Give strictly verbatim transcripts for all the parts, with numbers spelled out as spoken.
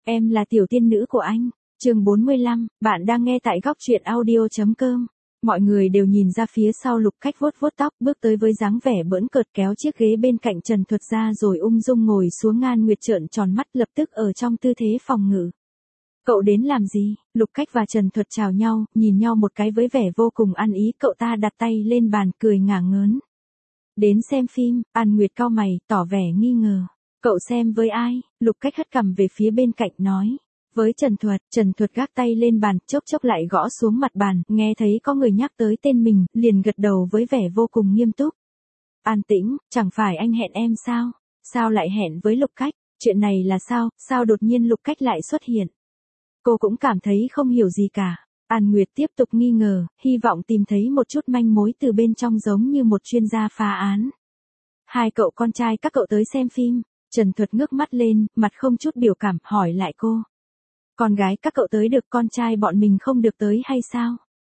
Em là tiểu tiên nữ của anh. Chương bốn mươi lăm, bạn đang nghe tại góc truyện audio.com. Mọi người đều nhìn ra phía sau Lục Cách vuốt vuốt tóc, bước tới với dáng vẻ bỡn cợt, kéo chiếc ghế bên cạnh Trần Thuật ra rồi ung dung ngồi xuống. Ngan Nguyệt trợn tròn mắt, lập tức ở trong tư thế phòng ngự. Cậu đến làm gì? Lục Cách và Trần Thuật chào nhau, nhìn nhau một cái với vẻ vô cùng ăn ý. Cậu ta đặt tay lên bàn, cười ngả ngớn. Đến xem phim. An Nguyệt cau mày, tỏ vẻ nghi ngờ. Cậu xem với ai? Lục Cách hất cằm về phía bên cạnh nói. Với Trần Thuật. Trần Thuật gác tay lên bàn, chốc chốc lại gõ xuống mặt bàn, nghe thấy có người nhắc tới tên mình, liền gật đầu với vẻ vô cùng nghiêm túc. An Tĩnh, chẳng phải anh hẹn em sao? Sao lại hẹn với Lục Cách? Chuyện này là sao? Sao đột nhiên Lục Cách lại xuất hiện? Cô cũng cảm thấy không hiểu gì cả. An Nguyệt tiếp tục nghi ngờ, hy vọng tìm thấy một chút manh mối từ bên trong, giống như một chuyên gia phá án. Hai cậu con trai các cậu tới xem phim. Trần Thuật ngước mắt lên, mặt không chút biểu cảm, hỏi lại cô. Con gái các cậu tới được, con trai bọn mình không được tới hay sao?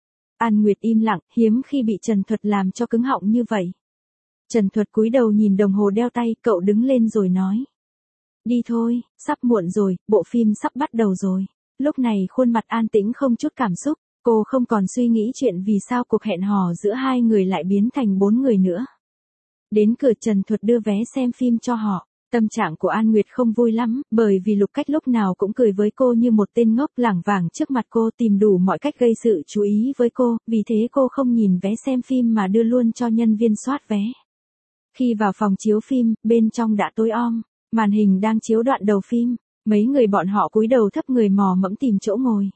An Nguyệt im lặng, hiếm khi bị Trần Thuật làm cho cứng họng như vậy. Trần Thuật cúi đầu nhìn đồng hồ đeo tay, cậu đứng lên rồi nói. Đi thôi, sắp muộn rồi, bộ phim sắp bắt đầu rồi. Lúc này khuôn mặt An Tĩnh không chút cảm xúc, cô không còn suy nghĩ chuyện vì sao cuộc hẹn hò giữa hai người lại biến thành bốn người nữa. Đến cửa, Trần Thuật đưa vé xem phim cho họ. Tâm trạng của An Nguyệt không vui lắm, bởi vì Lục Cách lúc nào cũng cười với cô như một tên ngốc, lảng vảng trước mặt cô, tìm đủ mọi cách gây sự chú ý với cô, vì thế cô không nhìn vé xem phim mà đưa luôn cho nhân viên soát vé. Khi vào phòng chiếu phim, bên trong đã tối om, màn hình đang chiếu đoạn đầu phim, mấy người bọn họ cúi đầu thấp người mò mẫm tìm chỗ ngồi.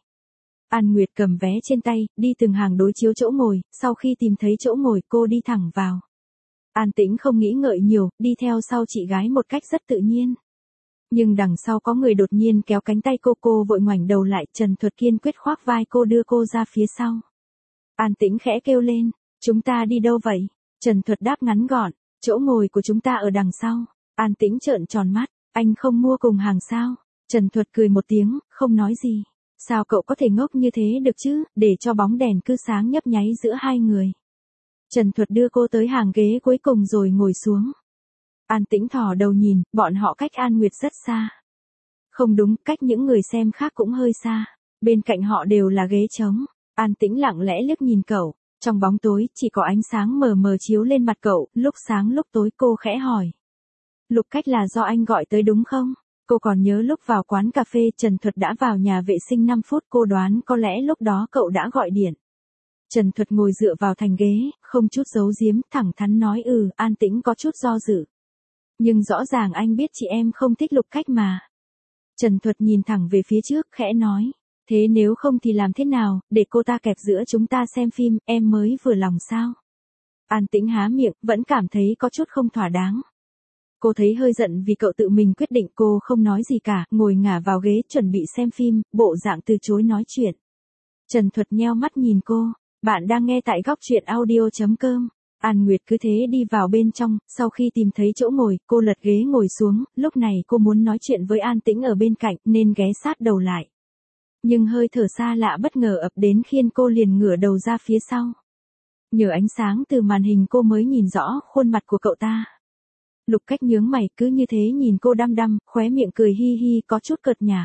An Nguyệt cầm vé trên tay, đi từng hàng đối chiếu chỗ ngồi, sau khi tìm thấy chỗ ngồi cô đi thẳng vào. An Tĩnh không nghĩ ngợi nhiều, đi theo sau chị gái một cách rất tự nhiên. Nhưng đằng sau có người đột nhiên kéo cánh tay cô, cô vội ngoảnh đầu lại, Trần Thuật kiên quyết khoác vai cô, đưa cô ra phía sau. An Tĩnh khẽ kêu lên, chúng ta đi đâu vậy? Trần Thuật đáp ngắn gọn, chỗ ngồi của chúng ta ở đằng sau. An Tĩnh trợn tròn mắt, anh không mua cùng hàng sao? Trần Thuật cười một tiếng, không nói gì. Sao cậu có thể ngốc như thế được chứ, để cho bóng đèn cứ sáng nhấp nháy giữa hai người. Trần Thuật đưa cô tới hàng ghế cuối cùng rồi ngồi xuống. An Tĩnh thò đầu nhìn, bọn họ cách An Nguyệt rất xa. Không đúng, cách những người xem khác cũng hơi xa. Bên cạnh họ đều là ghế trống. An Tĩnh lặng lẽ liếc nhìn cậu. Trong bóng tối, chỉ có ánh sáng mờ mờ chiếu lên mặt cậu, lúc sáng lúc tối. Cô khẽ hỏi. Lục Cách là do anh gọi tới đúng không? Cô còn nhớ lúc vào quán cà phê Trần Thuật đã vào nhà vệ sinh năm phút, cô đoán có lẽ lúc đó cậu đã gọi điện. Trần Thuật ngồi dựa vào thành ghế, không chút giấu giếm, thẳng thắn nói. Ừ. An Tĩnh có chút do dự. Nhưng rõ ràng anh biết chị em không thích Lục Cách mà. Trần Thuật nhìn thẳng về phía trước, khẽ nói. Thế nếu không thì làm thế nào, để cô ta kẹp giữa chúng ta xem phim, em mới vừa lòng sao? An Tĩnh há miệng, vẫn cảm thấy có chút không thỏa đáng. Cô thấy hơi giận vì cậu tự mình quyết định, cô không nói gì cả, ngồi ngả vào ghế chuẩn bị xem phim, bộ dạng từ chối nói chuyện. Trần Thuật nheo mắt nhìn cô. Bạn đang nghe tại góc truyện audio.com. An Nguyệt cứ thế đi vào bên trong, sau khi tìm thấy chỗ ngồi, cô lật ghế ngồi xuống, lúc này cô muốn nói chuyện với An Tĩnh ở bên cạnh, nên ghé sát đầu lại. Nhưng hơi thở xa lạ bất ngờ ập đến khiến cô liền ngửa đầu ra phía sau. Nhờ ánh sáng từ màn hình cô mới nhìn rõ khuôn mặt của cậu ta. Lục Cách nhướng mày, cứ như thế nhìn cô đăm đăm, khóe miệng cười hi hi, có chút cợt nhả.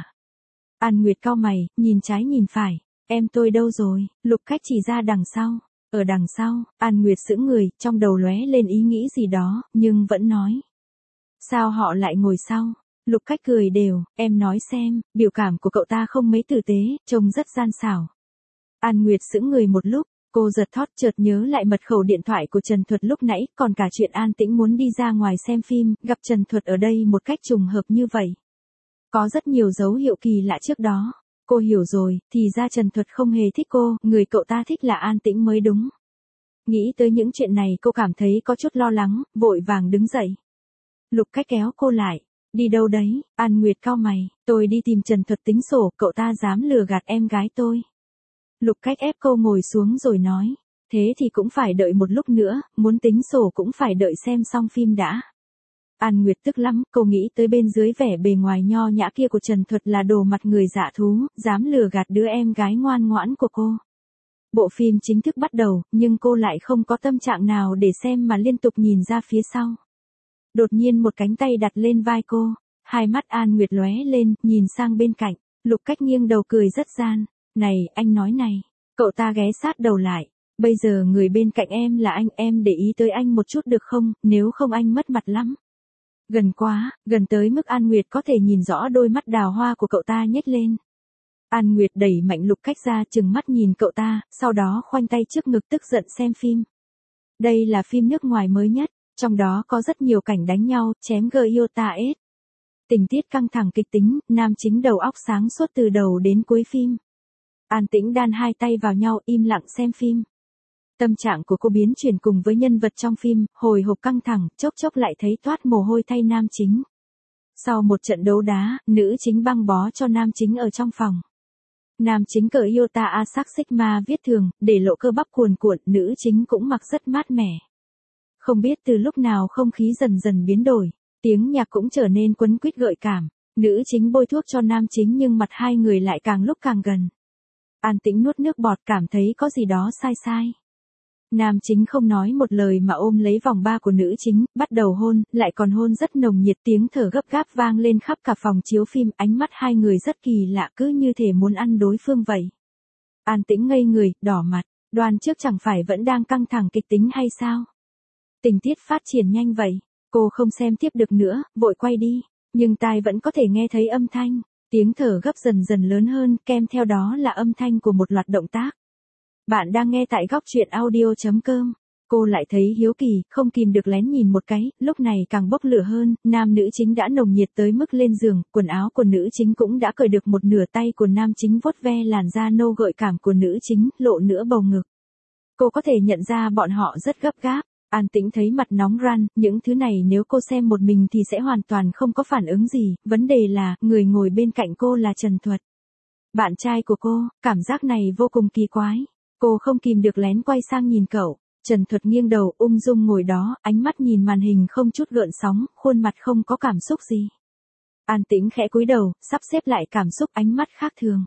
An Nguyệt cau mày, nhìn trái nhìn phải. Em tôi đâu rồi? Lục Cách chỉ ra đằng sau. Ở đằng sau. An Nguyệt sững người, trong đầu lóe lên ý nghĩ gì đó, nhưng vẫn nói. Sao họ lại ngồi sau? Lục Cách cười đều, em nói xem, biểu cảm của cậu ta không mấy tử tế, trông rất gian xảo. An Nguyệt sững người một lúc, cô giật thót, chợt nhớ lại mật khẩu điện thoại của Trần Thuật lúc nãy, còn cả chuyện An Tĩnh muốn đi ra ngoài xem phim, gặp Trần Thuật ở đây một cách trùng hợp như vậy. Có rất nhiều dấu hiệu kỳ lạ trước đó. Cô hiểu rồi, thì ra Trần Thuật không hề thích cô, người cậu ta thích là An Tĩnh mới đúng. Nghĩ tới những chuyện này cô cảm thấy có chút lo lắng, vội vàng đứng dậy. Lục Cách kéo cô lại. Đi đâu đấy? An Nguyệt cau mày, tôi đi tìm Trần Thuật tính sổ, cậu ta dám lừa gạt em gái tôi. Lục Cách ép cô ngồi xuống rồi nói. Thế thì cũng phải đợi một lúc nữa, muốn tính sổ cũng phải đợi xem xong phim đã. An Nguyệt tức lắm, cô nghĩ tới bên dưới vẻ bề ngoài nho nhã kia của Trần Thuật là đồ mặt người dạ thú, dám lừa gạt đứa em gái ngoan ngoãn của cô. Bộ phim chính thức bắt đầu, nhưng cô lại không có tâm trạng nào để xem mà liên tục nhìn ra phía sau. Đột nhiên một cánh tay đặt lên vai cô. Hai mắt An Nguyệt lóe lên, nhìn sang bên cạnh, Lục Cách nghiêng đầu cười rất gian. Này, anh nói này. Cậu ta ghé sát đầu lại. Bây giờ người bên cạnh em là anh, em để ý tới anh một chút được không, nếu không anh mất mặt lắm. Gần quá, gần tới mức An Nguyệt có thể nhìn rõ đôi mắt đào hoa của cậu ta nhếch lên. An Nguyệt đẩy mạnh Lục Cách ra, trừng mắt nhìn cậu ta, sau đó khoanh tay trước ngực tức giận xem phim. Đây là phim nước ngoài mới nhất, trong đó có rất nhiều cảnh đánh nhau, chém Gyota ết. Tình tiết căng thẳng kịch tính, nam chính đầu óc sáng suốt từ đầu đến cuối phim. An Tĩnh đan hai tay vào nhau im lặng xem phim. Tâm trạng của cô biến chuyển cùng với nhân vật trong phim, hồi hộp căng thẳng, chốc chốc lại thấy toát mồ hôi thay nam chính. Sau một trận đấu đá, nữ chính băng bó cho nam chính ở trong phòng. Nam chính cởi Iota Asac Sigma viết thường, để lộ cơ bắp cuồn cuộn, nữ chính cũng mặc rất mát mẻ. Không biết từ lúc nào không khí dần dần biến đổi, tiếng nhạc cũng trở nên quấn quýt gợi cảm. Nữ chính bôi thuốc cho nam chính nhưng mặt hai người lại càng lúc càng gần. An Tĩnh nuốt nước bọt, cảm thấy có gì đó sai sai. Nam chính không nói một lời mà ôm lấy vòng ba của nữ chính, bắt đầu hôn, lại còn hôn rất nồng nhiệt, tiếng thở gấp gáp vang lên khắp cả phòng chiếu phim, ánh mắt hai người rất kỳ lạ, cứ như thể muốn ăn đối phương vậy. An Tĩnh ngây người, đỏ mặt, đoán trước chẳng phải vẫn đang căng thẳng kịch tính hay sao? Tình tiết phát triển nhanh vậy, cô không xem tiếp được nữa, vội quay đi, nhưng tai vẫn có thể nghe thấy âm thanh, tiếng thở gấp dần dần lớn hơn, kèm theo đó là âm thanh của một loạt động tác. Bạn đang nghe tại góc truyện audio chấm com. Cô lại thấy hiếu kỳ, không kìm được lén nhìn một cái, lúc này càng bốc lửa hơn, nam nữ chính đã nồng nhiệt tới mức lên giường, quần áo của nữ chính cũng đã cởi được một nửa, tay của nam chính vuốt ve làn da nâu gợi cảm của nữ chính, lộ nửa bầu ngực. Cô có thể nhận ra bọn họ rất gấp gáp. An Tĩnh thấy mặt nóng ran, những thứ này nếu cô xem một mình thì sẽ hoàn toàn không có phản ứng gì, vấn đề là, người ngồi bên cạnh cô là Trần Thuật. Bạn trai của cô, cảm giác này vô cùng kỳ quái. Cô không kìm được lén quay sang nhìn cậu. Trần Thuật nghiêng đầu, ung dung ngồi đó, ánh mắt nhìn màn hình không chút gợn sóng, khuôn mặt không có cảm xúc gì. An Tĩnh khẽ cúi đầu, sắp xếp lại cảm xúc, ánh mắt khác thường.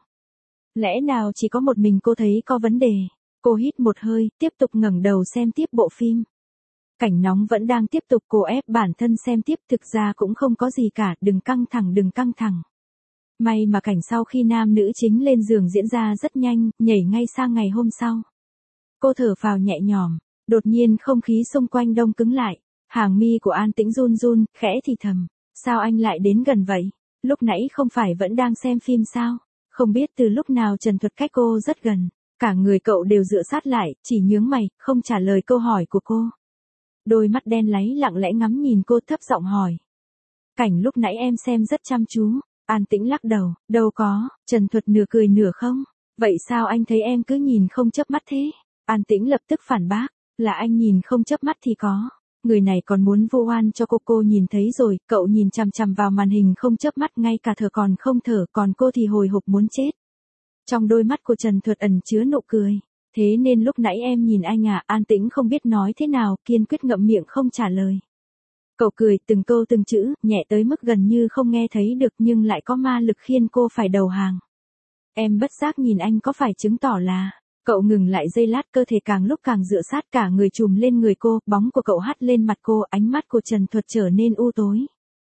Lẽ nào chỉ có một mình cô thấy có vấn đề? Cô hít một hơi, tiếp tục ngẩng đầu xem tiếp bộ phim. Cảnh nóng vẫn đang tiếp tục, cô ép bản thân xem tiếp, thực ra cũng không có gì cả, đừng căng thẳng đừng căng thẳng. May mà cảnh sau khi nam nữ chính lên giường diễn ra rất nhanh, nhảy ngay sang ngày hôm sau. Cô thở phào nhẹ nhõm, đột nhiên không khí xung quanh đông cứng lại, hàng mi của An Tĩnh run run, khẽ thì thầm, sao anh lại đến gần vậy? Lúc nãy không phải vẫn đang xem phim sao? Không biết từ lúc nào Trần Thuật cách cô rất gần, cả người cậu đều dựa sát lại, chỉ nhướng mày, không trả lời câu hỏi của cô. Đôi mắt đen láy lặng lẽ ngắm nhìn cô, thấp giọng hỏi. Cảnh lúc nãy em xem rất chăm chú. An Tĩnh lắc đầu, đâu có. Trần Thuật nửa cười nửa không. Vậy sao anh thấy em cứ nhìn không chớp mắt thế? An Tĩnh lập tức phản bác, là anh nhìn không chớp mắt thì có. Người này còn muốn vu oan cho cô, cô nhìn thấy rồi, cậu nhìn chằm chằm vào màn hình không chớp mắt, ngay cả thở còn không thở, còn cô thì hồi hộp muốn chết. Trong đôi mắt của Trần Thuật ẩn chứa nụ cười. Thế nên lúc nãy em nhìn anh à? An Tĩnh không biết nói thế nào, kiên quyết ngậm miệng không trả lời. Cậu cười từng câu từng chữ, nhẹ tới mức gần như không nghe thấy được nhưng lại có ma lực khiến cô phải đầu hàng. Em bất giác nhìn anh có phải chứng tỏ là... Cậu ngừng lại giây lát, cơ thể càng lúc càng dựa sát, cả người trùm lên người cô, bóng của cậu hắt lên mặt cô, ánh mắt của Trần Thuật trở nên u tối.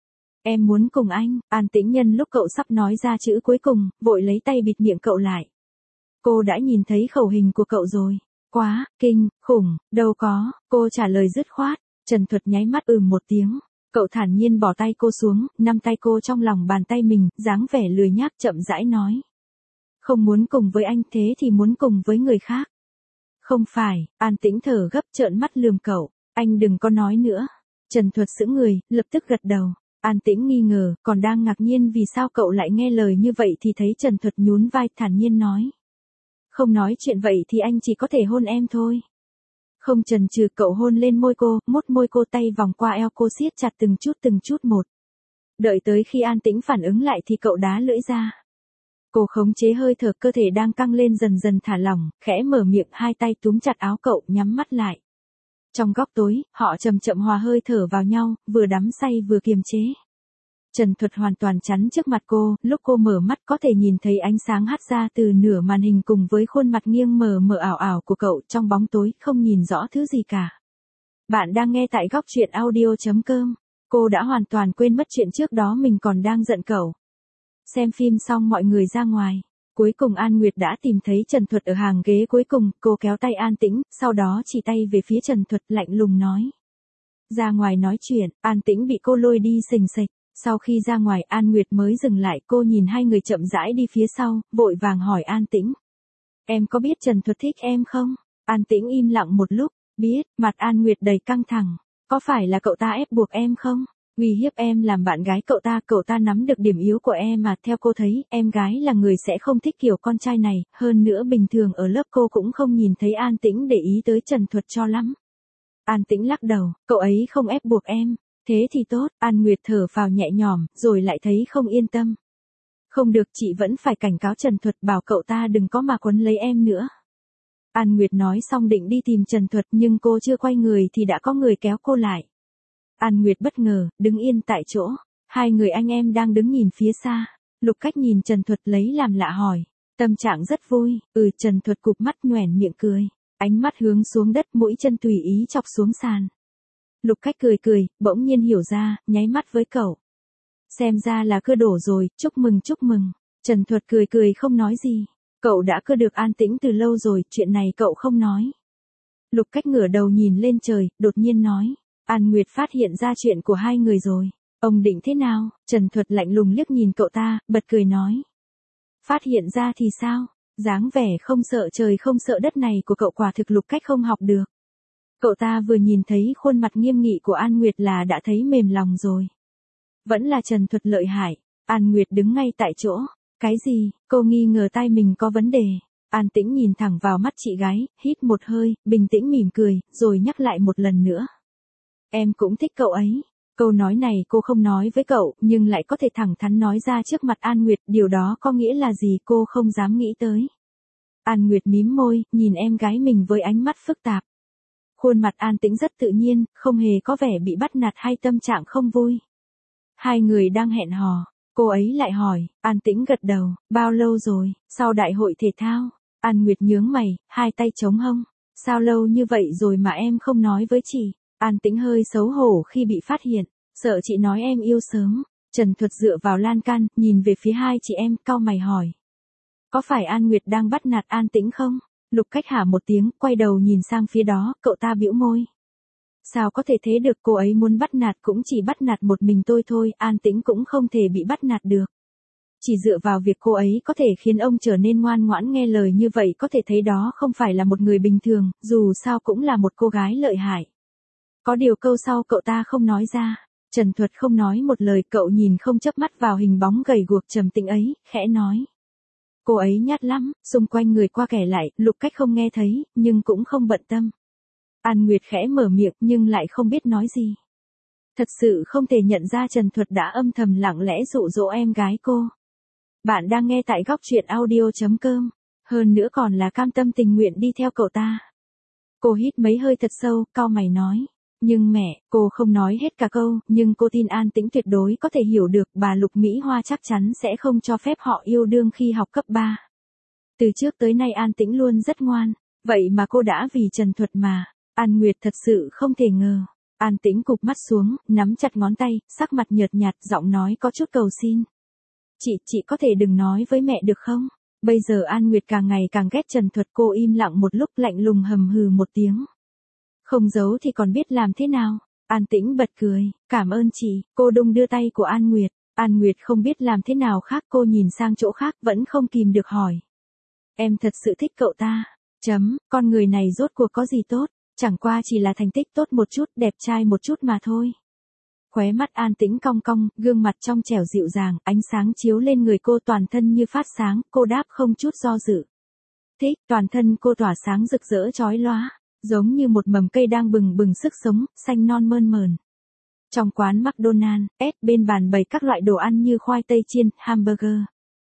Em muốn cùng anh. An Tĩnh nhân lúc cậu sắp nói ra chữ cuối cùng, vội lấy tay bịt miệng cậu lại. Cô đã nhìn thấy khẩu hình của cậu rồi. Quá, kinh, khủng, đâu có, cô trả lời dứt khoát. Trần Thuật nháy mắt ừm một tiếng. Cậu thản nhiên bỏ tay cô xuống, nắm tay cô trong lòng bàn tay mình, dáng vẻ lười nhác chậm rãi nói. Không muốn cùng với anh, thế thì muốn cùng với người khác. Không phải. An Tĩnh thở gấp trợn mắt lườm cậu. Anh đừng có nói nữa. Trần Thuật sững người, lập tức gật đầu. An Tĩnh nghi ngờ, còn đang ngạc nhiên vì sao cậu lại nghe lời như vậy thì thấy Trần Thuật nhún vai thản nhiên nói. Không nói chuyện vậy thì anh chỉ có thể hôn em thôi. Không chần chừ, cậu hôn lên môi cô, mốt môi cô, tay vòng qua eo cô siết chặt từng chút từng chút một. Đợi tới khi An Tĩnh phản ứng lại thì cậu đá lưỡi ra. Cô khống chế hơi thở, cơ thể đang căng lên dần dần thả lỏng, khẽ mở miệng, hai tay túm chặt áo cậu, nhắm mắt lại. Trong góc tối, họ chậm chậm hòa hơi thở vào nhau, vừa đắm say vừa kiềm chế. Trần Thuật hoàn toàn chắn trước mặt cô, lúc cô mở mắt có thể nhìn thấy ánh sáng hắt ra từ nửa màn hình cùng với khuôn mặt nghiêng mờ mờ ảo ảo của cậu, trong bóng tối không nhìn rõ thứ gì cả. Bạn đang nghe tại góc truyện audio chấm com. Cô đã hoàn toàn quên mất chuyện trước đó mình còn đang giận cậu. Xem phim xong mọi người ra ngoài. Cuối cùng An Nguyệt đã tìm thấy Trần Thuật ở hàng ghế cuối cùng, cô kéo tay An Tĩnh, sau đó chỉ tay về phía Trần Thuật lạnh lùng nói. Ra ngoài nói chuyện, An Tĩnh bị cô lôi đi sình sịch. Sau khi ra ngoài An Nguyệt mới dừng lại, cô nhìn hai người chậm rãi đi phía sau, vội vàng hỏi An Tĩnh. Em có biết Trần Thuật thích em không? An Tĩnh im lặng một lúc, biết, mặt An Nguyệt đầy căng thẳng. Có phải là cậu ta ép buộc em không? Uy hiếp em làm bạn gái cậu ta, cậu ta nắm được điểm yếu của em mà theo cô thấy, em gái là người sẽ không thích kiểu con trai này, hơn nữa bình thường ở lớp cô cũng không nhìn thấy An Tĩnh để ý tới Trần Thuật cho lắm. An Tĩnh lắc đầu, cậu ấy không ép buộc em, thế thì tốt, An Nguyệt thở phào nhẹ nhõm, rồi lại thấy không yên tâm. Không được, chị vẫn phải cảnh cáo Trần Thuật bảo cậu ta đừng có mà quấn lấy em nữa. An Nguyệt nói xong định đi tìm Trần Thuật nhưng cô chưa quay người thì đã có người kéo cô lại. An Nguyệt bất ngờ, đứng yên tại chỗ. Hai người anh em đang đứng nhìn phía xa. Lục Cách nhìn Trần Thuật lấy làm lạ hỏi. Tâm trạng rất vui, ừ Trần Thuật cụp mắt nhoẻn miệng cười. Ánh mắt hướng xuống đất, mũi chân tùy ý chọc xuống sàn. Lục Cách cười cười, bỗng nhiên hiểu ra, nháy mắt với cậu. Xem ra là cưa đổ rồi, chúc mừng chúc mừng. Trần Thuật cười cười không nói gì. Cậu đã cưa được An Tĩnh từ lâu rồi, chuyện này cậu không nói. Lục Cách ngửa đầu nhìn lên trời, đột nhiên nói. An Nguyệt phát hiện ra chuyện của hai người rồi. Ông định thế nào? Trần Thuật lạnh lùng liếc nhìn cậu ta, bật cười nói. Phát hiện ra thì sao? Dáng vẻ không sợ trời không sợ đất này của cậu quả thực Lục Cách không học được. Cậu ta vừa nhìn thấy khuôn mặt nghiêm nghị của An Nguyệt là đã thấy mềm lòng rồi. Vẫn là Trần Thuật lợi hại. An Nguyệt đứng ngay tại chỗ. Cái gì? Cô nghi ngờ tai mình có vấn đề. An Tĩnh nhìn thẳng vào mắt chị gái, hít một hơi, bình tĩnh mỉm cười, rồi nhắc lại một lần nữa. Em cũng thích cậu ấy. Câu nói này cô không nói với cậu, nhưng lại có thể thẳng thắn nói ra trước mặt An Nguyệt, điều đó có nghĩa là gì cô không dám nghĩ tới. An Nguyệt mím môi, nhìn em gái mình với ánh mắt phức tạp. Khuôn mặt An Tĩnh rất tự nhiên, không hề có vẻ bị bắt nạt hay tâm trạng không vui. Hai người đang hẹn hò, cô ấy lại hỏi, An Tĩnh gật đầu, bao lâu rồi, sau đại hội thể thao. An Nguyệt nhướng mày, hai tay chống hông, sao lâu như vậy rồi mà em không nói với chị. An Tĩnh hơi xấu hổ khi bị phát hiện, sợ chị nói em yêu sớm. Trần Thuật dựa vào lan can, nhìn về phía hai chị em, cau mày hỏi. Có phải An Nguyệt đang bắt nạt An Tĩnh không? Lục Cách hả một tiếng, quay đầu nhìn sang phía đó, cậu ta bĩu môi. Sao có thể thế được, cô ấy muốn bắt nạt cũng chỉ bắt nạt một mình tôi thôi, An Tĩnh cũng không thể bị bắt nạt được. Chỉ dựa vào việc cô ấy có thể khiến ông trở nên ngoan ngoãn nghe lời như vậy có thể thấy đó không phải là một người bình thường, dù sao cũng là một cô gái lợi hại. Có điều câu sau cậu ta không nói ra. Trần Thuật không nói một lời, cậu nhìn không chớp mắt vào hình bóng gầy guộc trầm tĩnh ấy, khẽ nói. Cô ấy nhát lắm, xung quanh người qua kẻ lại, Lục Cách không nghe thấy, nhưng cũng không bận tâm. An Nguyệt khẽ mở miệng nhưng lại không biết nói gì. Thật sự không thể nhận ra Trần Thuật đã âm thầm lặng lẽ dụ dỗ em gái cô. Bạn đang nghe tại góc truyện audio chấm com, hơn nữa còn là cam tâm tình nguyện đi theo cậu ta. Cô hít mấy hơi thật sâu, cau mày nói. Nhưng mẹ, cô không nói hết cả câu, nhưng cô tin An Tĩnh tuyệt đối có thể hiểu được, bà Lục Mỹ Hoa chắc chắn sẽ không cho phép họ yêu đương khi học cấp ba. Từ trước tới nay An Tĩnh luôn rất ngoan, vậy mà cô đã vì Trần Thuật mà. An Nguyệt thật sự không thể ngờ. An Tĩnh cụp mắt xuống, nắm chặt ngón tay, sắc mặt nhợt nhạt, giọng nói có chút cầu xin. Chị, chị có thể đừng nói với mẹ được không? Bây giờ An Nguyệt càng ngày càng ghét Trần Thuật, cô im lặng một lúc lạnh lùng hầm hừ một tiếng. Không giấu thì còn biết làm thế nào? An Tĩnh bật cười, cảm ơn chị, cô đung đưa tay của An Nguyệt. An Nguyệt không biết làm thế nào khác, cô nhìn sang chỗ khác vẫn không kìm được hỏi. Em thật sự thích cậu ta. Chấm, con người này rốt cuộc có gì tốt, chẳng qua chỉ là thành tích tốt một chút, đẹp trai một chút mà thôi. Khóe mắt An Tĩnh cong cong, gương mặt trong trẻo dịu dàng, ánh sáng chiếu lên người cô toàn thân như phát sáng, cô đáp không chút do dự. Thích, toàn thân cô tỏa sáng rực rỡ chói lóa, giống như một mầm cây đang bừng bừng sức sống, xanh non mơn mờn. Trong quán McDonald's, bên bàn bày các loại đồ ăn như khoai tây chiên, hamburger.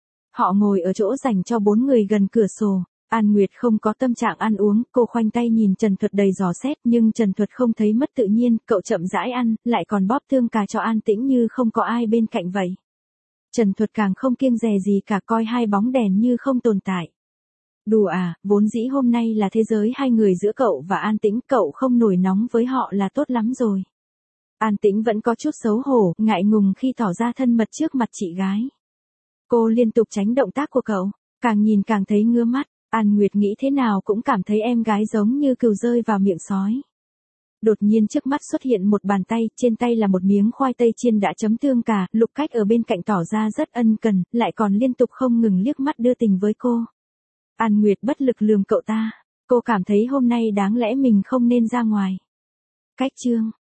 Họ ngồi ở chỗ dành cho bốn người gần cửa sổ. An Nguyệt không có tâm trạng ăn uống, cô khoanh tay nhìn Trần Thuật đầy dò xét, nhưng Trần Thuật không thấy mất tự nhiên, cậu chậm rãi ăn, lại còn bóp tương cà cho An Tĩnh như không có ai bên cạnh vậy. Trần Thuật càng không kiêng dè gì cả, coi hai bóng đèn như không tồn tại. Đùa à, vốn dĩ hôm nay là thế giới hai người giữa cậu và An Tĩnh, cậu không nổi nóng với họ là tốt lắm rồi. An Tĩnh vẫn có chút xấu hổ, ngại ngùng khi tỏ ra thân mật trước mặt chị gái. Cô liên tục tránh động tác của cậu, càng nhìn càng thấy ngứa mắt. An Nguyệt nghĩ thế nào cũng cảm thấy em gái giống như cừu rơi vào miệng sói. Đột nhiên trước mắt xuất hiện một bàn tay, trên tay là một miếng khoai tây chiên đã chấm tương cà, Lục Cách ở bên cạnh tỏ ra rất ân cần, lại còn liên tục không ngừng liếc mắt đưa tình với cô. An Nguyệt bất lực lườm cậu ta, cô cảm thấy hôm nay đáng lẽ mình không nên ra ngoài. Cách chương